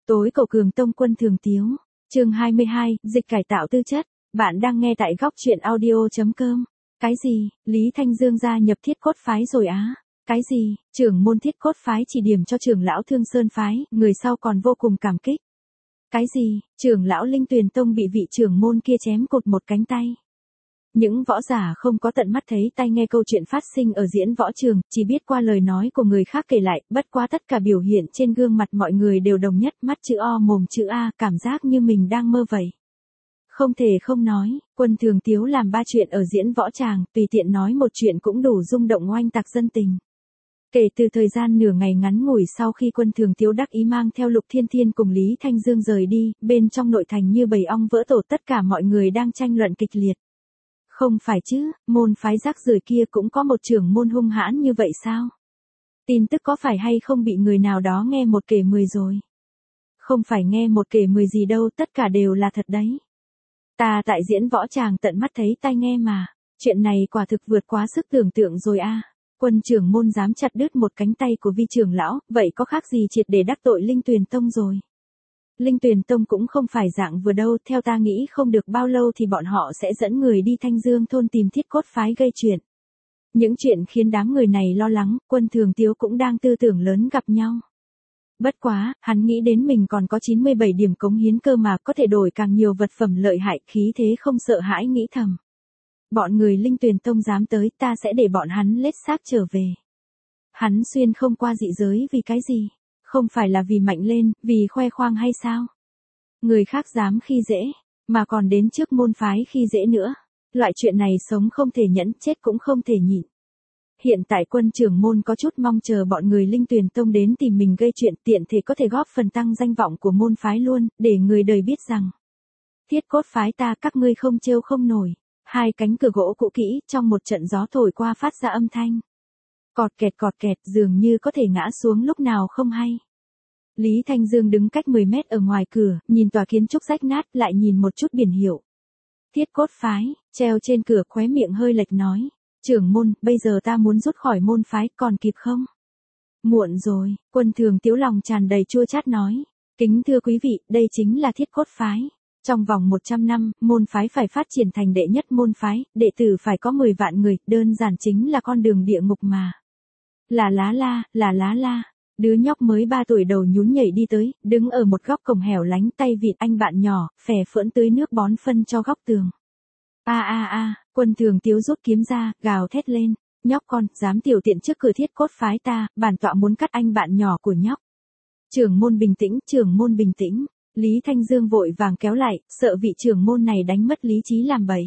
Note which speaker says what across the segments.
Speaker 1: Tối cầu cường tông quân thường tiếu. Chương 22, dịch cải tạo tư chất. Bạn đang nghe tại góc truyện audio.com. Cái gì, Lý Thanh Dương gia nhập Thiết Cốt phái rồi á? Cái gì, trưởng môn Thiết Cốt phái chỉ điểm cho trưởng lão Thương Sơn phái, người sau còn vô cùng cảm kích. Cái gì, trưởng lão Linh Tuyền Tông bị vị trưởng môn kia chém cột một cánh tay. Những võ giả không có tận mắt thấy tai nghe câu chuyện phát sinh ở diễn võ trường, chỉ biết qua lời nói của người khác kể lại, bất quá tất cả biểu hiện trên gương mặt mọi người đều đồng nhất, mắt chữ O mồm chữ A, cảm giác như mình đang mơ vậy. Không thể không nói, Quân Thường Tiếu làm 3 chuyện ở diễn võ tràng, tùy tiện nói một chuyện cũng đủ rung động oanh tạc dân tình. Kể từ thời gian nửa ngày ngắn ngủi sau khi Quân Thường Tiếu đắc ý mang theo Lục Thiên Thiên cùng Lý Thanh Dương rời đi, bên trong nội thành như bầy ong vỡ tổ, tất cả mọi người đang tranh luận kịch liệt. Không phải chứ, môn phái rác rưởi kia cũng có một trưởng môn hung hãn như vậy sao? Tin tức có phải hay không bị người nào đó nghe một kể 10 rồi? Không phải nghe một kể 10 gì đâu, tất cả đều là thật đấy. Ta tại diễn võ tràng tận mắt thấy tai nghe mà, chuyện này quả thực vượt quá sức tưởng tượng rồi a. Quân trưởng môn dám chặt đứt một cánh tay của vi trưởng lão, vậy có khác gì triệt để đắc tội Linh Tuyền Tông rồi. Linh Tuyền Tông cũng không phải dạng vừa đâu, theo ta nghĩ không được bao lâu thì bọn họ sẽ dẫn người đi Thanh Dương thôn tìm Thiết Cốt phái gây chuyện. Những chuyện khiến đám người này lo lắng, Quân Thường Tiếu cũng đang tư tưởng lớn gặp nhau. Bất quá, hắn nghĩ đến mình còn có 97 điểm cống hiến cơ mà có thể đổi càng nhiều vật phẩm lợi hại, khí thế không sợ hãi nghĩ thầm. Bọn người Linh Tuyền Tông dám tới, ta sẽ để bọn hắn lết xác trở về. Hắn xuyên không qua dị giới vì cái gì? Không phải là vì mạnh lên, vì khoe khoang hay sao? Người khác dám khi dễ, mà còn đến trước môn phái khi dễ nữa. Loại chuyện này sống không thể nhẫn, chết cũng không thể nhịn. Hiện tại Quân trưởng môn có chút mong chờ bọn người Linh Tuyền Tông đến tìm mình gây chuyện, tiện thể có thể góp phần tăng danh vọng của môn phái luôn, để người đời biết rằng Thiết Cốt phái ta các ngươi không trêu không nổi. Hai cánh cửa gỗ cũ kỹ trong một trận gió thổi qua phát ra âm thanh. Cọt kẹt, dường như có thể ngã xuống lúc nào không hay. Lý Thanh Dương đứng cách 10 mét ở ngoài cửa, nhìn tòa kiến trúc rách nát, lại nhìn một chút biển hiệu. Thiết Cốt phái, treo trên cửa, khóe miệng hơi lệch nói. Trưởng môn, bây giờ ta muốn rút khỏi môn phái, còn kịp không? Muộn rồi, Quân Thường Tiếu lòng tràn đầy chua chát nói. Kính thưa quý vị, đây chính là Thiết Cốt phái. Trong vòng 100 năm, môn phái phải phát triển thành đệ nhất môn phái, đệ tử phải có 10 vạn người, đơn giản chính là con đường địa ngục mà. Là lá la, đứa nhóc mới 3 tuổi đầu nhún nhảy đi tới, đứng ở một góc cổng hẻo lánh, tay vịn anh bạn nhỏ, phè phỡn tưới nước bón phân cho góc tường. Quân Thường Tiếu rút kiếm ra, gào thét lên, nhóc con, dám tiểu tiện trước cửa Thiết Cốt phái ta, bản tọa muốn cắt anh bạn nhỏ của nhóc. Trưởng môn bình tĩnh. Lý Thanh Dương vội vàng kéo lại, sợ vị trưởng môn này đánh mất lý trí làm bậy.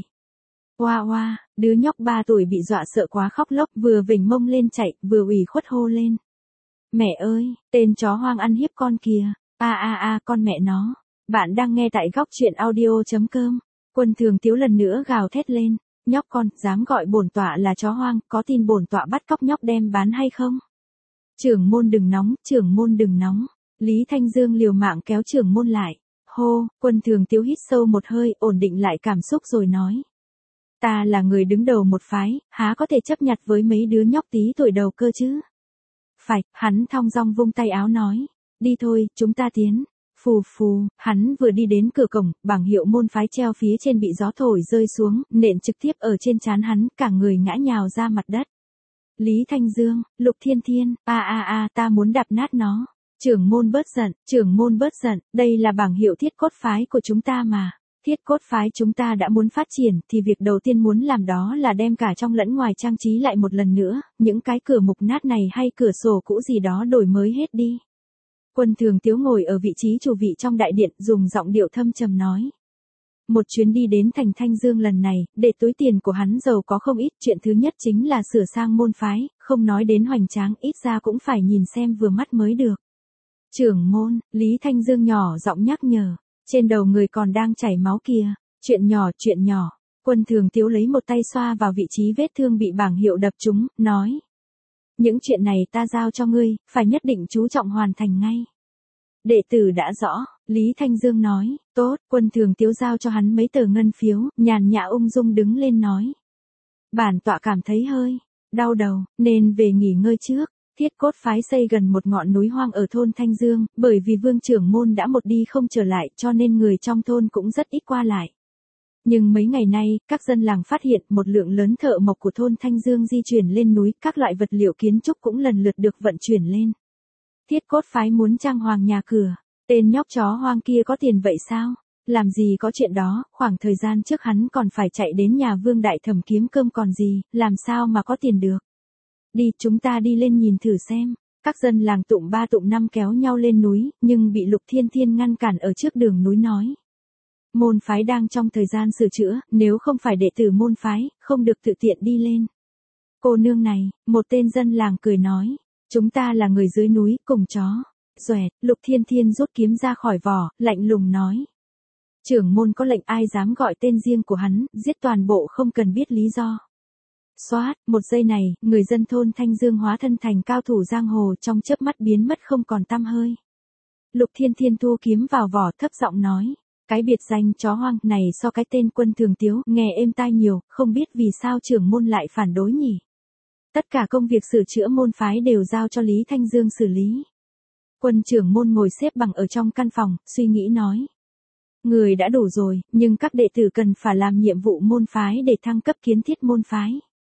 Speaker 1: Hoa, đứa nhóc 3 tuổi bị dọa sợ quá khóc lóc, vừa vểnh mông lên chạy, vừa ủy khuất hô lên. Mẹ ơi, tên chó hoang ăn hiếp con kìa. Con mẹ nó. Bạn đang nghe tại góc truyện audio.com. Quân Thường Tiếu lần nữa gào thét lên. Nhóc con, dám gọi bổn tọa là chó hoang, có tin bổn tọa bắt cóc nhóc đem bán hay không? Trưởng môn đừng nóng. Lý Thanh Dương liều mạng kéo trưởng môn lại. Hô, Quân Thường Tiếu hít sâu một hơi, ổn định lại cảm xúc rồi nói. Ta là người đứng đầu một phái, há có thể chấp nhặt với mấy đứa nhóc tí tuổi đầu cơ chứ? Phải, hắn thong dong vung tay áo nói. Đi thôi, chúng ta tiến. Phù, hắn vừa đi đến cửa cổng, bảng hiệu môn phái treo phía trên bị gió thổi rơi xuống, nện trực tiếp ở trên trán hắn, cả người ngã nhào ra mặt đất. Lý Thanh Dương, Lục Thiên Thiên, ta muốn đạp nát nó. Trưởng môn bớt giận, đây là bảng hiệu Thiết Cốt phái của chúng ta mà. Thiết Cốt phái chúng ta đã muốn phát triển, thì việc đầu tiên muốn làm đó là đem cả trong lẫn ngoài trang trí lại một lần nữa, những cái cửa mục nát này hay cửa sổ cũ gì đó đổi mới hết đi. Quân Thường Tiếu ngồi ở vị trí chủ vị trong đại điện, dùng giọng điệu thâm trầm nói. Một chuyến đi đến thành Thanh Dương lần này, để túi tiền của hắn giàu có không ít, chuyện thứ nhất chính là sửa sang môn phái, không nói đến hoành tráng, ít ra cũng phải nhìn xem vừa mắt mới được. Trưởng môn, Lý Thanh Dương nhỏ giọng nhắc nhở, trên đầu người còn đang chảy máu kìa, chuyện nhỏ. Quân Thường Tiếu lấy một tay xoa vào vị trí vết thương bị bảng hiệu đập trúng, nói. Những chuyện này ta giao cho ngươi, phải nhất định chú trọng hoàn thành ngay. Đệ tử đã rõ, Lý Thanh Dương nói, tốt, Quân Thường Tiếu giao cho hắn mấy tờ ngân phiếu, nhàn nhã ung dung đứng lên nói. Bản tọa cảm thấy hơi đau đầu, nên về nghỉ ngơi trước. Thiết Cốt phái xây gần một ngọn núi hoang ở thôn Thanh Dương, bởi vì Vương trưởng môn đã một đi không trở lại cho nên người trong thôn cũng rất ít qua lại. Nhưng mấy ngày nay, các dân làng phát hiện một lượng lớn thợ mộc của thôn Thanh Dương di chuyển lên núi, các loại vật liệu kiến trúc cũng lần lượt được vận chuyển lên. Thiết Cốt phái muốn trang hoàng nhà cửa. Tên nhóc chó hoang kia có tiền vậy sao? Làm gì có chuyện đó, khoảng thời gian trước hắn còn phải chạy đến nhà Vương Đại Thẩm kiếm cơm còn gì, làm sao mà có tiền được. Đi, chúng ta đi lên nhìn thử xem. Các dân làng tụng 3 tụng 5 kéo nhau lên núi, nhưng bị Lục Thiên Thiên ngăn cản ở trước đường núi nói. Môn phái đang trong thời gian sửa chữa, nếu không phải đệ tử môn phái, không được tự tiện đi lên. Cô nương này, một tên dân làng cười nói, chúng ta là người dưới núi, cùng chó. Doẹt, Lục Thiên Thiên rút kiếm ra khỏi vỏ, lạnh lùng nói. Trưởng môn có lệnh ai dám gọi tên riêng của hắn, giết toàn bộ không cần biết lý do. Xoát, một giây này, người dân thôn Thanh Dương hóa thân thành cao thủ giang hồ trong chớp mắt biến mất không còn tăm hơi. Lục Thiên Thiên thu kiếm vào vỏ thấp giọng nói. Cái biệt danh chó hoang này so cái tên Quân Thường Tiếu nghe êm tai nhiều, không biết vì sao trưởng môn lại phản đối nhỉ. Tất cả công việc sửa chữa môn phái đều giao cho Lý Thanh Dương xử lý. Quân trưởng môn ngồi xếp bằng ở trong căn phòng, suy nghĩ nói. Người đã đủ rồi, nhưng các đệ tử cần phải làm nhiệm vụ môn phái để thăng cấp kiến thiết môn phái.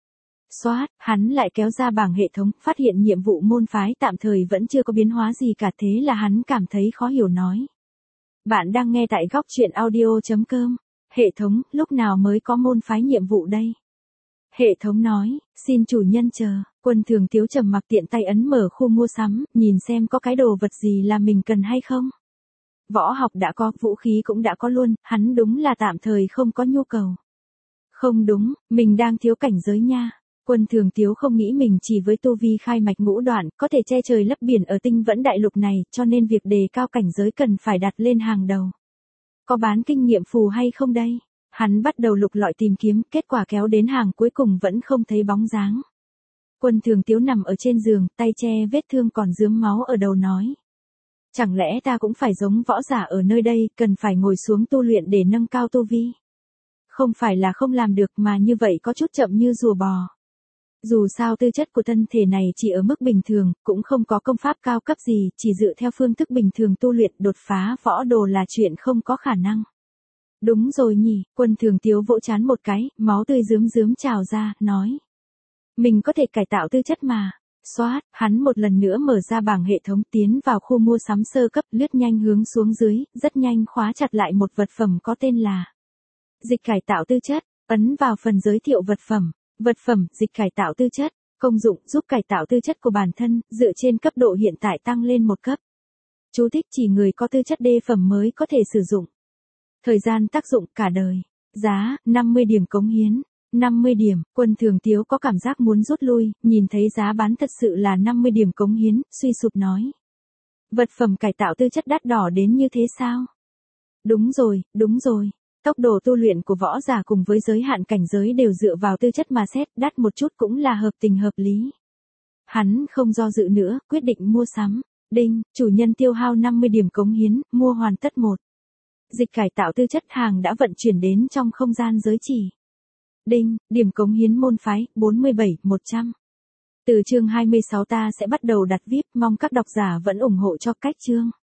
Speaker 1: Xoát, hắn lại kéo ra bảng hệ thống, phát hiện nhiệm vụ môn phái tạm thời vẫn chưa có biến hóa gì cả, thế là hắn cảm thấy khó hiểu nói. Bạn đang nghe tại góc truyện audio.com. Hệ thống, lúc nào mới có môn phái nhiệm vụ đây? Hệ thống nói, xin chủ nhân chờ. Quân Thường Tiếu trầm mặc tiện tay ấn mở khu mua sắm, nhìn xem có cái đồ vật gì là mình cần hay không. Võ học đã có, vũ khí cũng đã có luôn, hắn đúng là tạm thời không có nhu cầu. Không đúng, mình đang thiếu cảnh giới nha. Quân Thường Tiếu không nghĩ mình chỉ với tu vi khai mạch ngũ đoạn, có thể che trời lấp biển ở tinh vẫn đại lục này, cho nên việc đề cao cảnh giới cần phải đặt lên hàng đầu. Có bán kinh nghiệm phù hay không đây? Hắn bắt đầu lục lọi tìm kiếm, kết quả kéo đến hàng cuối cùng vẫn không thấy bóng dáng. Quân Thường Tiếu nằm ở trên giường, tay che vết thương còn rướm máu ở đầu nói. Chẳng lẽ ta cũng phải giống võ giả ở nơi đây, cần phải ngồi xuống tu luyện để nâng cao tu vi? Không phải là không làm được mà như vậy có chút chậm như rùa bò. Dù sao tư chất của thân thể này chỉ ở mức bình thường, cũng không có công pháp cao cấp gì, chỉ dựa theo phương thức bình thường tu luyện đột phá võ đồ là chuyện không có khả năng. Đúng rồi nhỉ, Quân Thường Tiếu vỗ trán một cái, máu tươi rướm rướm trào ra, nói. Mình có thể cải tạo tư chất mà. Xoát, hắn một lần nữa mở ra bảng hệ thống tiến vào khu mua sắm sơ cấp, lướt nhanh hướng xuống dưới, rất nhanh khóa chặt lại một vật phẩm có tên là dịch cải tạo tư chất, ấn vào phần giới thiệu vật phẩm. Vật phẩm, dịch cải tạo tư chất, công dụng giúp cải tạo tư chất của bản thân, dựa trên cấp độ hiện tại tăng lên một cấp. Chú thích chỉ người có tư chất đê phẩm mới có thể sử dụng. Thời gian tác dụng cả đời. Giá, 50 điểm cống hiến. 50 điểm, Quân Thường Tiếu có cảm giác muốn rút lui, nhìn thấy giá bán thật sự là 50 điểm cống hiến, suy sụp nói. Vật phẩm cải tạo tư chất đắt đỏ đến như thế sao? Đúng rồi. Tốc độ tu luyện của võ giả cùng với giới hạn cảnh giới đều dựa vào tư chất mà xét, đắt một chút cũng là hợp tình hợp lý. Hắn không do dự nữa, quyết định mua sắm. Đinh, chủ nhân tiêu hao 50 điểm cống hiến, mua hoàn tất 1. Dịch cải tạo tư chất hàng đã vận chuyển đến trong không gian giới chỉ. Đinh, điểm cống hiến môn phái, 47-100. Từ chương 26 ta sẽ bắt đầu đặt VIP, mong các độc giả vẫn ủng hộ cho cách chương.